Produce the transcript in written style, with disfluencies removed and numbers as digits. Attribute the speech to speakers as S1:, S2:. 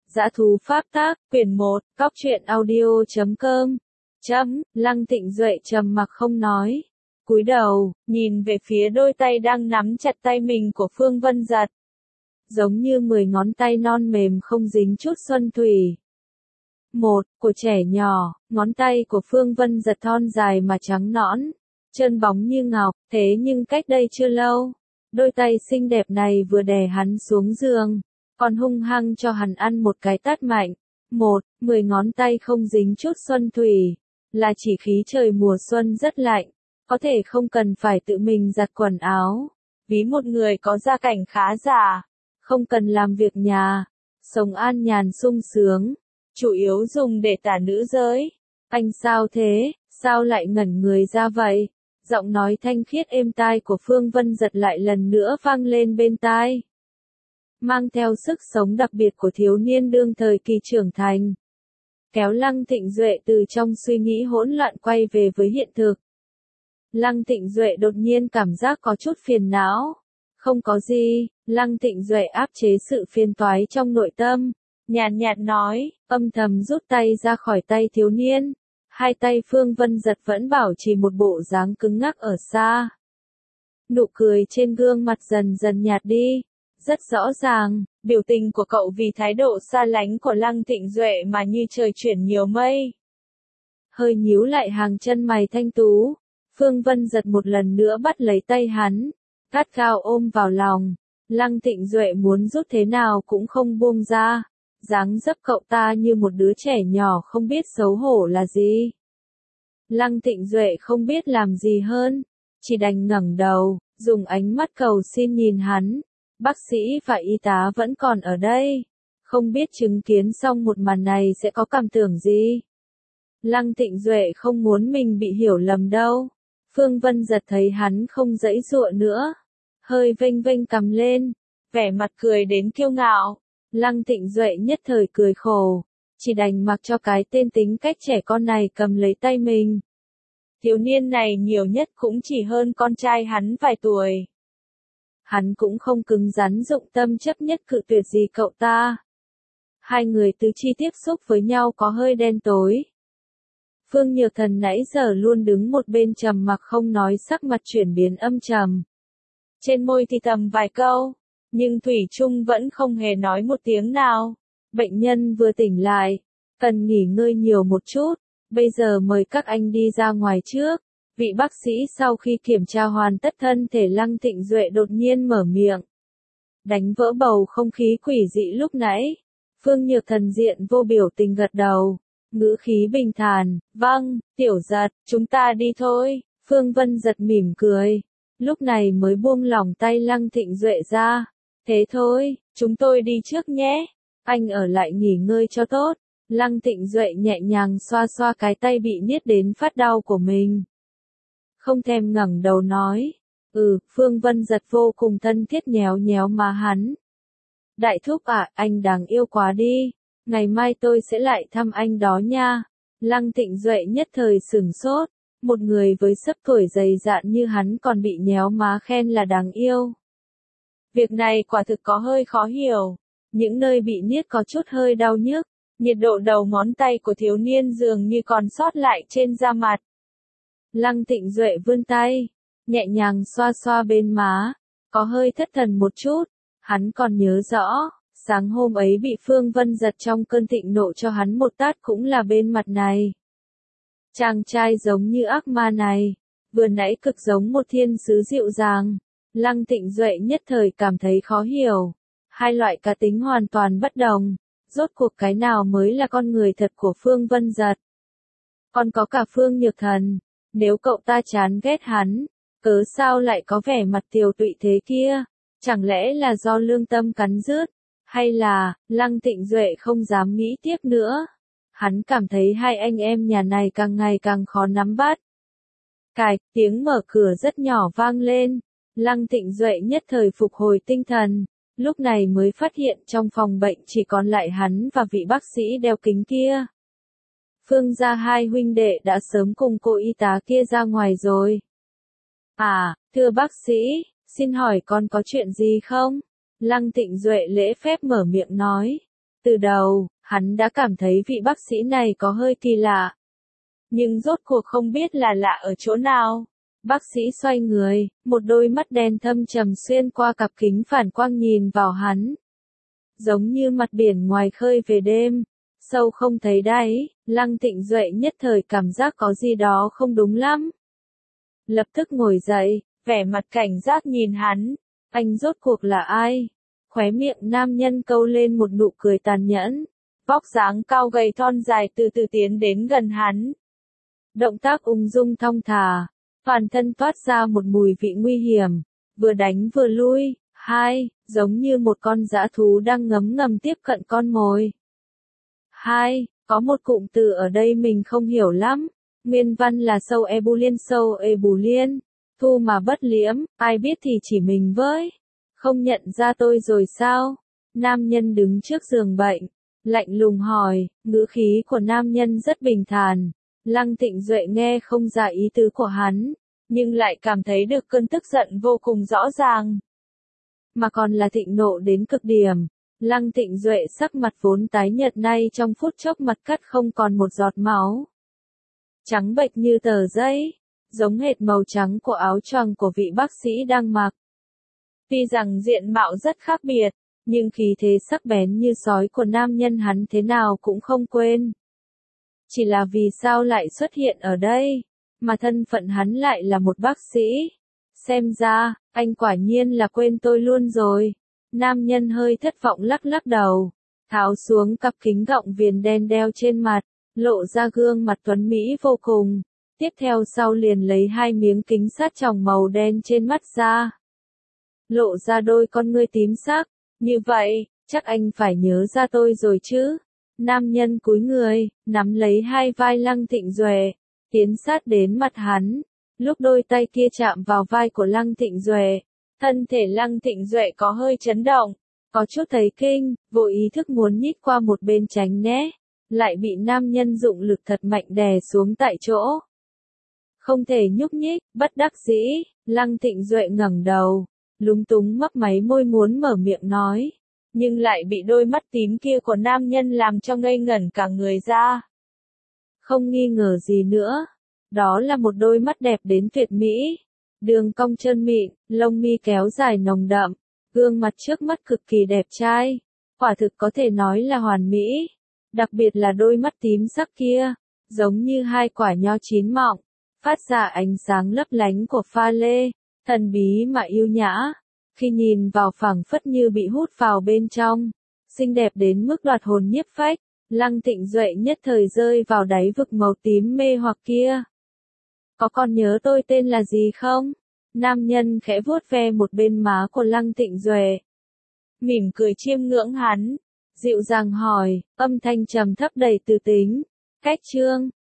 S1: Dã thú pháp tác, quyển 1, Cóc truyện audio.com. Lăng Tịnh Duệ trầm mặc không nói. Cúi đầu, nhìn về phía đôi tay đang nắm chặt tay mình của Phương Vân Dật. Giống như 10 ngón tay non mềm không dính chút xuân thủy. Một, của trẻ nhỏ, ngón tay của Phương Vân Dật thon dài mà trắng nõn, trơn bóng như ngọc, thế nhưng cách đây chưa lâu, đôi tay xinh đẹp này vừa đè hắn xuống giường, còn hung hăng cho hắn ăn một cái tát mạnh. 10 ngón tay không dính chút xuân thủy, là chỉ khí trời mùa xuân rất lạnh, có thể không cần phải tự mình giặt quần áo, ví một người có gia cảnh khá giả, không cần làm việc nhà, sống an nhàn sung sướng, chủ yếu dùng để tả nữ giới. Anh sao thế, sao lại ngẩn người ra vậy? Giọng nói thanh khiết êm tai của Phương Vân Dật lại lần nữa vang lên bên tai, mang theo sức sống đặc biệt của thiếu niên đương thời kỳ trưởng thành, kéo Lăng Tịnh Duệ từ trong suy nghĩ hỗn loạn quay về với hiện thực. Lăng Tịnh Duệ đột nhiên cảm giác có chút phiền não. Không có gì, Lăng Tịnh Duệ áp chế sự phiền toái trong nội tâm, nhàn nhạt nói, âm thầm rút tay ra khỏi tay thiếu niên. Hai tay Phương Vân Dật vẫn bảo trì một bộ dáng cứng ngắc ở xa. Nụ cười trên gương mặt dần dần nhạt đi. Rất rõ ràng, biểu tình của cậu vì thái độ xa lánh của Lăng Tịnh Duệ mà như trời chuyển nhiều mây. Hơi nhíu lại hàng chân mày thanh tú, Phương Vân Dật một lần nữa bắt lấy tay hắn, gắt gao ôm vào lòng. Lăng Tịnh Duệ muốn rút thế nào cũng không buông ra, dáng dấp cậu ta như một đứa trẻ nhỏ không biết xấu hổ là gì. Lăng Tịnh Duệ không biết làm gì hơn, chỉ đành ngẩng đầu, dùng ánh mắt cầu xin nhìn hắn. Bác sĩ và y tá vẫn còn ở đây, không biết chứng kiến xong một màn này sẽ có cảm tưởng gì. Lăng Tịnh Duệ không muốn mình bị hiểu lầm đâu. Phương Vân Dật thấy hắn không giãy giụa nữa, hơi vênh vênh cằm lên, vẻ mặt cười đến kiêu ngạo. Lăng Tịnh Duệ nhất thời cười khổ, chỉ đành mặc cho cái tên tính cách trẻ con này cầm lấy tay mình. Thiếu niên này nhiều nhất cũng chỉ hơn con trai hắn vài tuổi. Hắn cũng không cứng rắn dụng tâm chấp nhất cự tuyệt gì cậu ta. Hai người tứ chi tiếp xúc với nhau có hơi đen tối. Phương Nhược Thần nãy giờ luôn đứng một bên trầm mặc không nói, sắc mặt chuyển biến âm trầm. Trên môi thì thầm vài câu, nhưng thủy chung vẫn không hề nói một tiếng nào. Bệnh nhân vừa tỉnh lại, cần nghỉ ngơi nhiều một chút, bây giờ mời các anh đi ra ngoài trước. Vị bác sĩ sau khi kiểm tra hoàn tất thân thể Lăng Tịnh Duệ đột nhiên mở miệng, đánh vỡ bầu không khí quỷ dị lúc nãy. Phương Nhược Thần diện vô biểu tình gật đầu, ngữ khí bình thản, vâng, Tiểu Dật, chúng ta đi thôi. Phương Vân Dật mỉm cười, lúc này mới buông lỏng tay Lăng Tịnh Duệ ra. Thế thôi, chúng tôi đi trước nhé, anh ở lại nghỉ ngơi cho tốt. Lăng Tịnh Duệ nhẹ nhàng xoa xoa cái tay bị niết đến phát đau của mình, không thèm ngẩng đầu nói, Phương Vân Dật vô cùng thân thiết nhéo nhéo má hắn. Đại thúc à, anh đáng yêu quá đi, ngày mai tôi sẽ lại thăm anh đó nha. Lăng Tịnh Duệ nhất thời sửng sốt, một người với sấp tuổi dày dạn như hắn còn bị nhéo má khen là đáng yêu. Việc này quả thực có hơi khó hiểu, những nơi bị niết có chút hơi đau nhức, nhiệt độ đầu ngón tay của thiếu niên dường như còn sót lại trên da mặt. Lăng Tịnh Duệ vươn tay, nhẹ nhàng xoa xoa bên má, có hơi thất thần một chút. Hắn còn nhớ rõ, sáng hôm ấy bị Phương Vân Dật trong cơn thịnh nộ cho hắn một tát cũng là bên mặt này. Chàng trai giống như ác ma này, vừa nãy cực giống một thiên sứ dịu dàng. Lăng Tịnh Duệ nhất thời cảm thấy khó hiểu, hai loại cá tính hoàn toàn bất đồng, rốt cuộc cái nào mới là con người thật của Phương Vân Dật. Còn có cả Phương Nhược Thần. Nếu cậu ta chán ghét hắn, cớ sao lại có vẻ mặt tiều tụy thế kia? Chẳng lẽ là do lương tâm cắn rứt? Hay là, Lăng Tịnh Duệ không dám nghĩ tiếp nữa? Hắn cảm thấy hai anh em nhà này càng ngày càng khó nắm bắt. Cạch, tiếng mở cửa rất nhỏ vang lên. Lăng Tịnh Duệ nhất thời phục hồi tinh thần, lúc này mới phát hiện trong phòng bệnh chỉ còn lại hắn và vị bác sĩ đeo kính kia. Phương gia hai huynh đệ đã sớm cùng cô y tá kia ra ngoài rồi. À, thưa bác sĩ, xin hỏi con có chuyện gì không? Lăng Tịnh Duệ lễ phép mở miệng nói. Từ đầu, hắn đã cảm thấy vị bác sĩ này có hơi kỳ lạ. Nhưng rốt cuộc không biết là lạ ở chỗ nào. Bác sĩ xoay người, một đôi mắt đen thâm trầm xuyên qua cặp kính phản quang nhìn vào hắn. Giống như mặt biển ngoài khơi về đêm, sâu không thấy đáy, Lăng Tịnh Duệ nhất thời cảm giác có gì đó không đúng lắm. Lập tức ngồi dậy, vẻ mặt cảnh giác nhìn hắn, anh rốt cuộc là ai? Khóe miệng nam nhân câu lên một nụ cười tàn nhẫn, vóc dáng cao gầy thon dài từ từ tiến đến gần hắn. Động tác ung dung thong thả, toàn thân toát ra một mùi vị nguy hiểm, vừa đánh vừa lui, giống như một con dã thú đang ngấm ngầm tiếp cận con mồi. Có một cụm từ ở đây mình không hiểu lắm, nguyên văn là sâu e bù liên, thu mà bất liễm, ai biết thì chỉ mình với. Không nhận ra tôi rồi sao? Nam nhân đứng trước giường bệnh, lạnh lùng hỏi, ngữ khí của nam nhân rất bình thản. Lăng Tịnh Duệ nghe không ra ý tứ của hắn, nhưng lại cảm thấy được cơn tức giận vô cùng rõ ràng. Mà còn là thịnh nộ đến cực điểm. Lăng Tịnh Duệ sắc mặt vốn tái nhợt nay trong phút chốc mặt cắt không còn một giọt máu. Trắng bệch như tờ giấy, giống hệt màu trắng của áo choàng của vị bác sĩ đang mặc. Tuy rằng diện mạo rất khác biệt, nhưng khí thế sắc bén như sói của nam nhân hắn thế nào cũng không quên. Chỉ là vì sao lại xuất hiện ở đây, mà thân phận hắn lại là một bác sĩ. Xem ra, anh quả nhiên là quên tôi luôn rồi. Nam nhân hơi thất vọng lắc lắc đầu, tháo xuống cặp kính gọng viền đen đeo trên mặt, lộ ra gương mặt tuấn mỹ vô cùng. Tiếp theo sau liền lấy 2 miếng kính sát tròng màu đen trên mắt ra. Lộ ra đôi con ngươi tím sắc, như vậy, chắc anh phải nhớ ra tôi rồi chứ. Nam nhân cúi người, nắm lấy 2 vai Lăng Tịnh Duệ, tiến sát đến mặt hắn. Lúc đôi tay kia chạm vào vai của Lăng Tịnh Duệ, thân thể Lăng Tịnh Duệ có hơi chấn động, có chút thấy kinh, vô ý thức muốn nhích qua một bên tránh né, lại bị nam nhân dụng lực thật mạnh đè xuống tại chỗ. Không thể nhúc nhích, bất đắc dĩ, Lăng Tịnh Duệ ngẩng đầu, lúng túng mấp máy môi muốn mở miệng nói, nhưng lại bị đôi mắt tím kia của nam nhân làm cho ngây ngẩn cả người ra. Không nghi ngờ gì nữa, đó là một đôi mắt đẹp đến tuyệt mỹ. Đường cong trơn mịn, lông mi kéo dài nồng đậm, gương mặt trước mắt cực kỳ đẹp trai, quả thực có thể nói là hoàn mỹ. Đặc biệt là đôi mắt tím sắc kia, giống như 2 quả nho chín mọng, phát ra ánh sáng lấp lánh của pha lê, thần bí mà yêu nhã. Khi nhìn vào phảng phất như bị hút vào bên trong, xinh đẹp đến mức đoạt hồn nhiếp phách, Lăng Tịnh Duệ nhất thời rơi vào đáy vực màu tím mê hoặc kia. Có còn nhớ tôi tên là gì không? Nam nhân khẽ vuốt ve một bên má của Lăng Tịnh Duệ. Mỉm cười chiêm ngưỡng hắn, dịu dàng hỏi, âm thanh trầm thấp đầy từ tính. Cách chương